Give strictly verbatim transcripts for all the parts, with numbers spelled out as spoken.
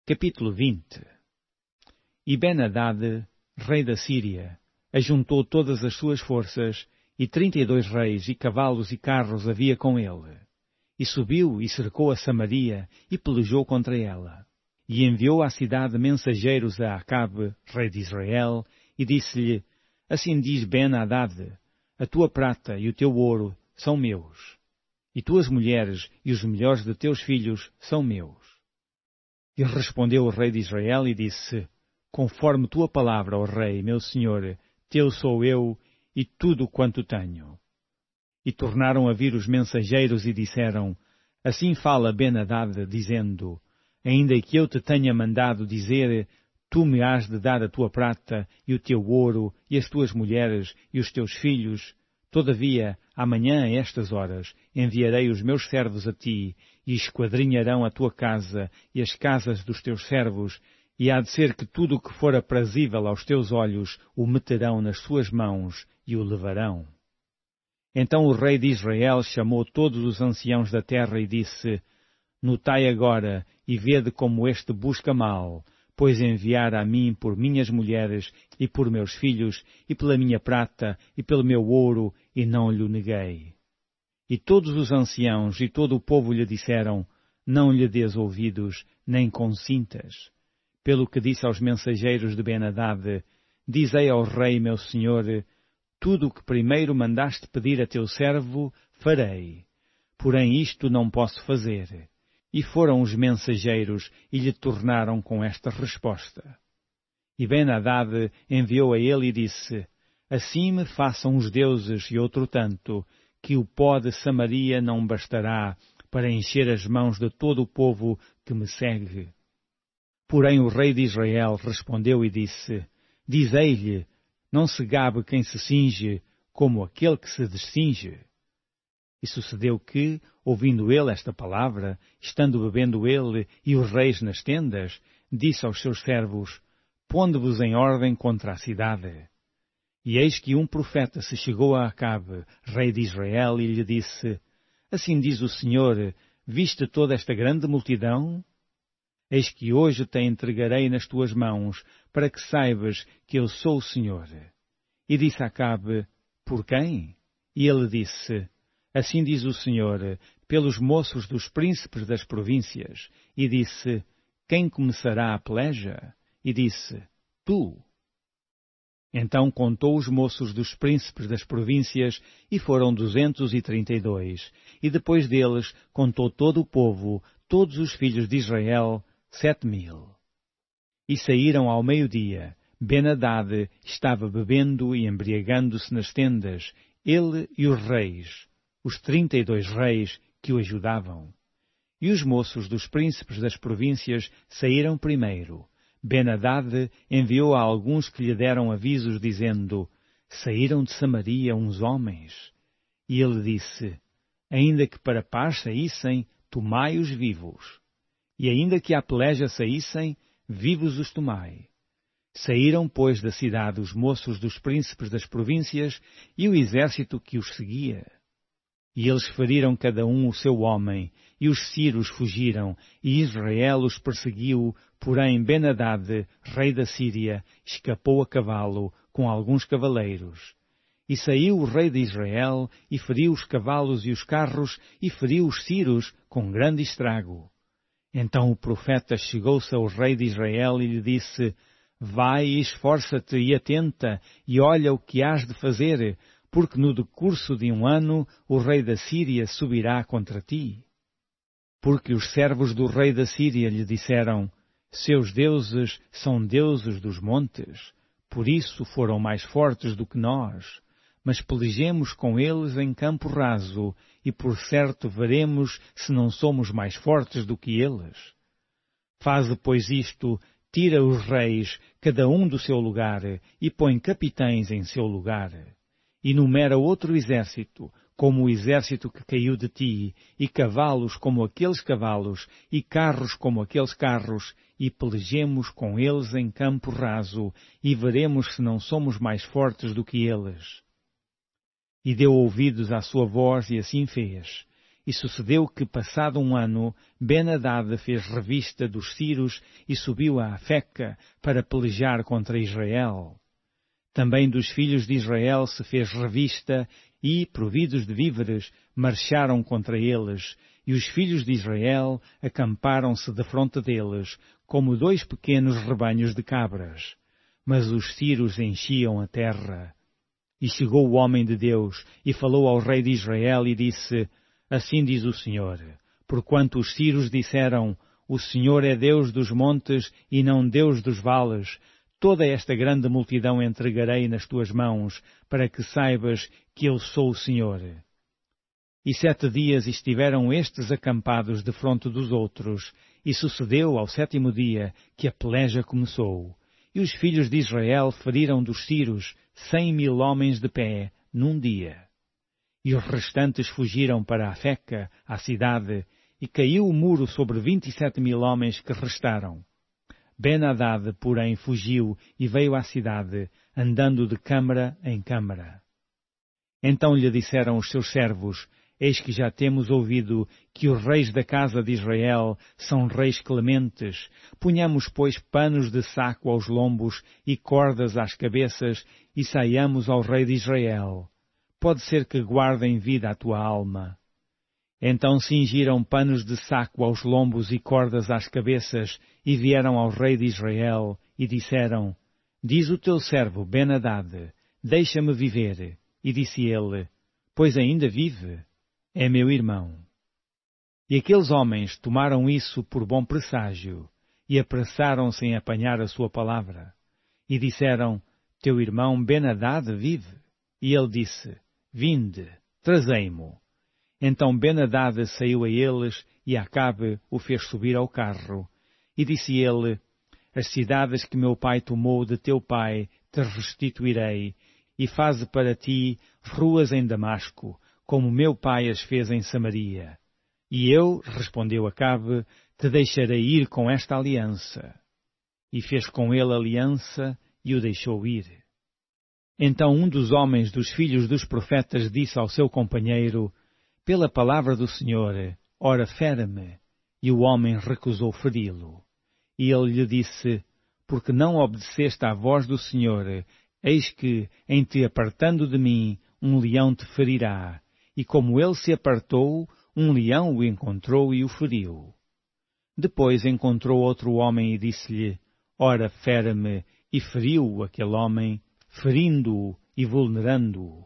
Capítulo vinte. E Ben-Hadad, rei da Síria, ajuntou todas as suas forças, e trinta e dois reis, e cavalos e carros havia com ele. E subiu e cercou a Samaria, e pelejou contra ela. E enviou à cidade mensageiros a Acabe, rei de Israel, e disse-lhe, Assim diz Ben-Hadad, a tua prata e o teu ouro são meus, e tuas mulheres e os melhores de teus filhos são meus. E respondeu o rei de Israel e disse, Conforme tua palavra, ó rei, meu senhor, teu sou eu e tudo quanto tenho. E tornaram a vir os mensageiros e disseram, Assim fala Ben-Hadad, dizendo, Ainda que eu te tenha mandado dizer, tu me has de dar a tua prata e o teu ouro e as tuas mulheres e os teus filhos. Todavia, amanhã a estas horas, enviarei os meus servos a ti, e esquadrinharão a tua casa e as casas dos teus servos, e há de ser que tudo o que for aprazível aos teus olhos o meterão nas suas mãos e o levarão. Então o rei de Israel chamou todos os anciãos da terra e disse, Notai agora e vede como este busca mal, pois enviara a mim por minhas mulheres e por meus filhos, e pela minha prata e pelo meu ouro, e não lhe neguei. E todos os anciãos e todo o povo lhe disseram, Não lhe des ouvidos, nem consintas. Pelo que disse aos mensageiros de Ben-Hadad, Dizei ao rei meu senhor, Tudo o que primeiro mandaste pedir a teu servo, farei. Porém isto não posso fazer. E foram os mensageiros e lhe tornaram com esta resposta. E Ben-Hadad enviou a ele e disse, Assim me façam os deuses e outro tanto, que o pó de Samaria não bastará para encher as mãos de todo o povo que me segue. Porém o rei de Israel respondeu e disse, Dizei-lhe, não se gabe quem se cinge, como aquele que se descinge. E sucedeu que, ouvindo ele esta palavra, estando bebendo ele e os reis nas tendas, disse aos seus servos, Ponde-vos em ordem contra a cidade. E eis que um profeta se chegou a Acabe, rei de Israel, e lhe disse, Assim diz o Senhor, viste toda esta grande multidão? Eis que hoje te entregarei nas tuas mãos, para que saibas que eu sou o Senhor. E disse Acabe, Por quem? E ele disse, Assim diz o Senhor, pelos moços dos príncipes das províncias. E disse, Quem começará a peleja? E disse, Tu. Então contou os moços dos príncipes das províncias, e foram duzentos e trinta e dois. E depois deles contou todo o povo, todos os filhos de Israel, sete mil. E saíram ao meio-dia. Ben-Hadad estava bebendo e embriagando-se nas tendas, ele e os reis, os trinta e dois reis que o ajudavam. E os moços dos príncipes das províncias saíram primeiro. Ben-Hadad enviou a alguns que lhe deram avisos, dizendo, Saíram de Samaria uns homens. E ele disse, Ainda que para paz saíssem, tomai-os vivos. E ainda que à peleja saíssem, vivos os tomai. Saíram, pois, da cidade os moços dos príncipes das províncias e o exército que os seguia. E eles feriram cada um o seu homem, e os sírios fugiram, e Israel os perseguiu, porém Ben-Hadad, rei da Síria, escapou a cavalo, com alguns cavaleiros. E saiu o rei de Israel, e feriu os cavalos e os carros, e feriu os sírios com grande estrago. Então o profeta chegou-se ao rei de Israel e lhe disse, Vai e esforça-te e atenta, e olha o que hás de fazer, porque no decurso de um ano o rei da Síria subirá contra ti. Porque os servos do rei da Síria lhe disseram, Seus deuses são deuses dos montes, por isso foram mais fortes do que nós, mas pelejemos com eles em campo raso, e por certo veremos se não somos mais fortes do que eles. Faze, pois, isto, tira os reis, cada um do seu lugar, e põe capitães em seu lugar. E numera outro exército, como o exército que caiu de ti, e cavalos como aqueles cavalos, e carros como aqueles carros, e pelejemos com eles em campo raso, e veremos se não somos mais fortes do que eles. E deu ouvidos à sua voz, e assim fez. E sucedeu que, passado um ano, Ben-Hadad fez revista dos Sírios e subiu a Afeca para pelejar contra Israel. Também dos filhos de Israel se fez revista e, providos de víveres, marcharam contra eles, e os filhos de Israel acamparam-se defronte deles, como dois pequenos rebanhos de cabras. Mas os sírios enchiam a terra. E chegou o homem de Deus, e falou ao rei de Israel, e disse: Assim diz o Senhor, porquanto os sírios disseram, o Senhor é Deus dos montes e não Deus dos vales, toda esta grande multidão entregarei nas tuas mãos, para que saibas que eu sou o Senhor. E sete dias estiveram estes acampados defronte dos outros, e sucedeu ao sétimo dia que a peleja começou. E os filhos de Israel feriram dos sírios cem mil homens de pé, num dia. E os restantes fugiram para Afeca, a cidade, e caiu o muro sobre vinte e sete mil homens que restaram. Ben-Hadad, porém, fugiu e veio à cidade, andando de câmara em câmara. Então lhe disseram os seus servos: Eis que já temos ouvido que os reis da casa de Israel são reis clementes. Ponhamos, pois, panos de saco aos lombos e cordas às cabeças, e saiamos ao rei de Israel. Pode ser que guardem vida a tua alma. Então cingiram panos de saco aos lombos e cordas às cabeças, e vieram ao rei de Israel, e disseram: Diz o teu servo Ben-Hadad, deixa-me viver. E disse ele: Pois ainda vive? É meu irmão. E aqueles homens tomaram isso por bom presságio, e apressaram-se em apanhar a sua palavra. E disseram: Teu irmão Ben-Hadad vive? E ele disse: Vinde, trazei-mo. Então Ben-Hadad saiu a eles, e Acabe o fez subir ao carro. E disse ele: As cidades que meu pai tomou de teu pai te restituirei, e faze para ti ruas em Damasco, como meu pai as fez em Samaria. E eu, respondeu Acabe, te deixarei ir com esta aliança. E fez com ele aliança, e o deixou ir. Então um dos homens dos filhos dos profetas disse ao seu companheiro: Pela palavra do Senhor, ora fere-me. E o homem recusou feri-lo. E ele lhe disse: Porque não obedeceste à voz do Senhor, eis que, em te apartando de mim, um leão te ferirá. E como ele se apartou, um leão o encontrou e o feriu. Depois encontrou outro homem e disse-lhe: Ora fere-me. E feriu aquele homem, ferindo-o e vulnerando-o.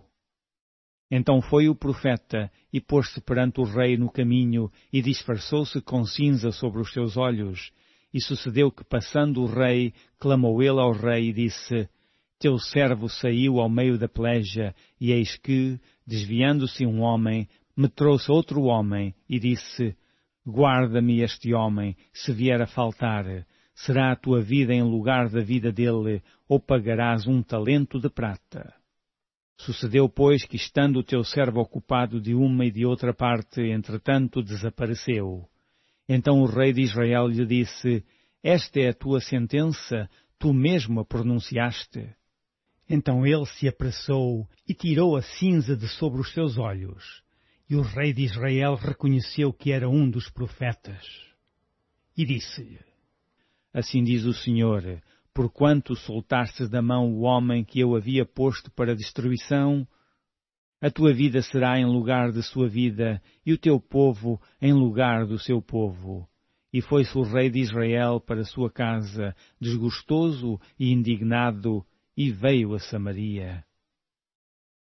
Então foi o profeta e pôs-se perante o rei no caminho e disfarçou-se com cinza sobre os seus olhos. E sucedeu que, passando o rei, clamou ele ao rei e disse: Teu servo saiu ao meio da peleja, e eis que, desviando-se um homem, me trouxe outro homem e disse: Guarda-me este homem, se vier a faltar. Será a tua vida em lugar da vida dele, ou pagarás um talento de prata. Sucedeu, pois, que, estando o teu servo ocupado de uma e de outra parte, entretanto desapareceu. Então o rei de Israel lhe disse: Esta é a tua sentença, tu mesmo a pronunciaste. Então ele se apressou e tirou a cinza de sobre os seus olhos. E o rei de Israel reconheceu que era um dos profetas. E disse-lhe: Assim diz o Senhor, porquanto soltastes da mão o homem que eu havia posto para destruição, a tua vida será em lugar de sua vida, e o teu povo em lugar do seu povo. E foi-se o rei de Israel para sua casa, desgostoso e indignado, e veio a Samaria.